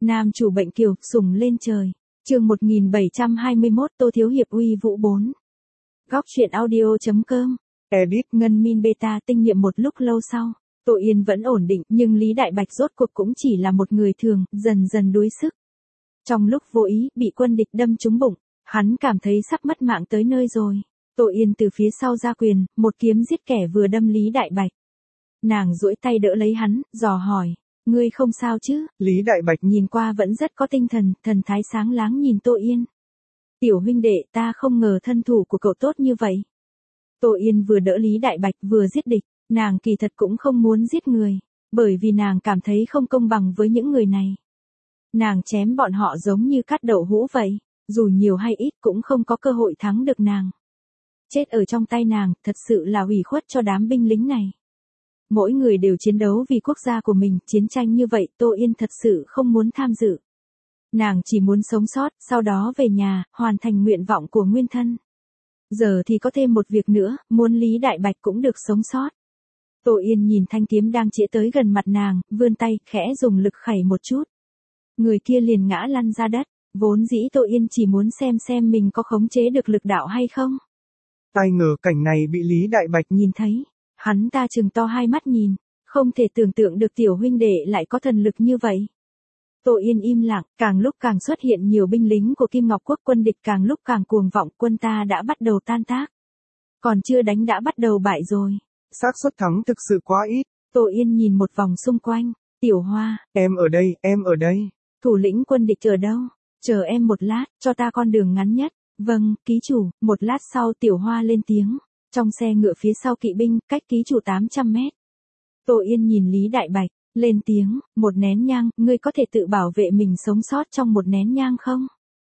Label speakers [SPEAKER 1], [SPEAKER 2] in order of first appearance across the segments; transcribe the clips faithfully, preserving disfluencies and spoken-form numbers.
[SPEAKER 1] Nam chủ bệnh kiều, sủng lên trời. Chương một nghìn bảy trăm hai mươi mốt Tô Thiếu Hiệp uy vũ bốn. Góc truyện audio.com. Edit Ngân Min Beta tinh nghiệm một lúc lâu sau. Tô Yên vẫn ổn định, nhưng Lý Đại Bạch rốt cuộc cũng chỉ là một người thường, dần dần đuối sức. Trong lúc vô ý, bị quân địch đâm trúng bụng, hắn cảm thấy sắp mất mạng tới nơi rồi. Tô Yên từ phía sau ra quyền, một kiếm giết kẻ vừa đâm Lý Đại Bạch. Nàng duỗi tay đỡ lấy hắn, dò hỏi, ngươi không sao chứ? Lý Đại Bạch nhìn qua vẫn rất có tinh thần, thần thái sáng láng nhìn Tô Yên. Tiểu huynh đệ, ta không ngờ thân thủ của cậu tốt như vậy. Tô Yên vừa đỡ Lý Đại Bạch vừa giết địch, nàng kỳ thật cũng không muốn giết người, bởi vì nàng cảm thấy không công bằng với những người này. Nàng chém bọn họ giống như cắt đậu hũ vậy, dù nhiều hay ít cũng không có cơ hội thắng được nàng. Chết ở trong tay nàng, thật sự là ủy khuất cho đám binh lính này. Mỗi người đều chiến đấu vì quốc gia của mình, chiến tranh như vậy Tô Yên thật sự không muốn tham dự. Nàng chỉ muốn sống sót, sau đó về nhà, hoàn thành nguyện vọng của nguyên thân. Giờ thì có thêm một việc nữa, muốn Lý Đại Bạch cũng được sống sót. Tô Yên nhìn thanh kiếm đang chĩa tới gần mặt nàng, vươn tay, khẽ dùng lực khẩy một chút. Người kia liền ngã lăn ra đất, vốn dĩ Tô Yên chỉ muốn xem xem mình có khống chế được lực đạo hay không.
[SPEAKER 2] Ai ngờ cảnh này bị Lý Đại Bạch
[SPEAKER 1] nhìn thấy, hắn ta trừng to hai mắt nhìn, không thể tưởng tượng được tiểu huynh đệ lại có thần lực như vậy. Tô Yên im lặng, càng lúc càng xuất hiện nhiều binh lính của Kim Ngọc Quốc, quân địch càng lúc càng cuồng vọng, quân ta đã bắt đầu tan tác. Còn chưa đánh đã bắt đầu bại rồi.
[SPEAKER 2] Xác suất thắng thực sự quá ít.
[SPEAKER 1] Tô Yên nhìn một vòng xung quanh, Tiểu Hoa.
[SPEAKER 2] Em ở đây, em ở đây.
[SPEAKER 1] Thủ lĩnh quân địch ở đâu? Chờ em một lát, cho ta con đường ngắn nhất. Vâng, ký chủ. Một lát sau Tiểu Hoa lên tiếng. Trong xe ngựa phía sau kỵ binh, cách ký chủ tám trăm mét. Tô Yên nhìn Lý Đại Bạch, lên tiếng, một nén nhang, ngươi có thể tự bảo vệ mình sống sót trong một nén nhang không?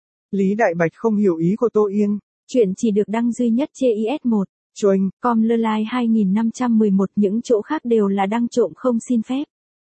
[SPEAKER 2] Lý Đại Bạch không hiểu ý của Tô Yên.
[SPEAKER 1] Chuyện chỉ được đăng duy nhất trên i ét một.
[SPEAKER 2] Choinh.
[SPEAKER 1] Com lơ lai hai nghìn năm trăm mười một, những chỗ khác đều là đăng trộm không xin phép.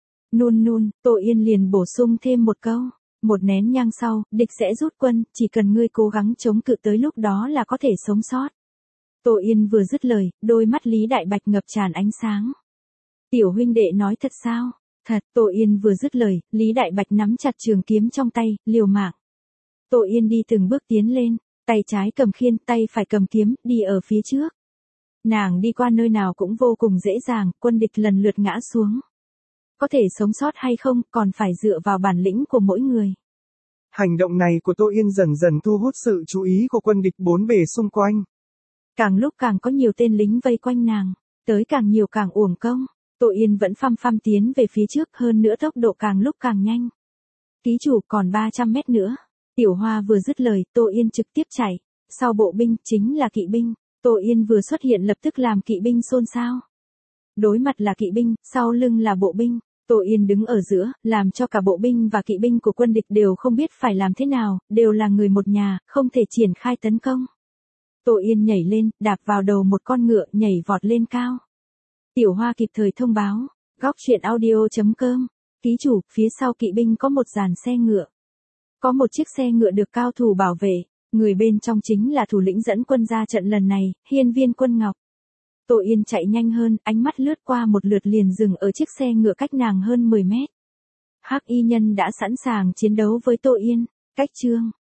[SPEAKER 1] Nun nun, Tô Yên liền bổ sung thêm một câu. Một nén nhang sau, địch sẽ rút quân, chỉ cần ngươi cố gắng chống cự tới lúc đó là có thể sống sót. Tô Yên vừa dứt lời, đôi mắt Lý Đại Bạch ngập tràn ánh sáng. Tiểu huynh đệ nói thật sao? Thật. Tô Yên vừa dứt lời, Lý Đại Bạch nắm chặt trường kiếm trong tay, liều mạng. Tô Yên đi từng bước tiến lên, tay trái cầm khiên, tay phải cầm kiếm, đi ở phía trước. Nàng đi qua nơi nào cũng vô cùng dễ dàng, quân địch lần lượt ngã xuống. Có thể sống sót hay không, còn phải dựa vào bản lĩnh của mỗi người.
[SPEAKER 2] Hành động này của Tô Yên dần dần thu hút sự chú ý của quân địch bốn bề xung quanh.
[SPEAKER 1] Càng lúc càng có nhiều tên lính vây quanh nàng, tới càng nhiều càng uổng công. Tô Yên vẫn phăm phăm tiến về phía trước, hơn nữa tốc độ càng lúc càng nhanh. Ký chủ còn ba trăm mét nữa. Tiểu Hoa vừa dứt lời, Tô Yên trực tiếp chạy. Sau bộ binh, chính là kỵ binh. Tô Yên vừa xuất hiện lập tức làm kỵ binh xôn xao. Đối mặt là kỵ binh, sau lưng là bộ binh. Tô Yên đứng ở giữa, làm cho cả bộ binh và kỵ binh của quân địch đều không biết phải làm thế nào, đều là người một nhà, không thể triển khai tấn công. Tô Yên nhảy lên, đạp vào đầu một con ngựa, nhảy vọt lên cao. Tiểu Hoa kịp thời thông báo, góc truyện audio.com, ký chủ, phía sau kỵ binh có một dàn xe ngựa. Có một chiếc xe ngựa được cao thủ bảo vệ, người bên trong chính là thủ lĩnh dẫn quân ra trận lần này, Hiên Viên Quân Ngọc. Tô Yên chạy nhanh hơn, ánh mắt lướt qua một lượt liền dừng ở chiếc xe ngựa cách nàng hơn mười mét. Hắc y nhân đã sẵn sàng chiến đấu với Tô Yên, cách chương.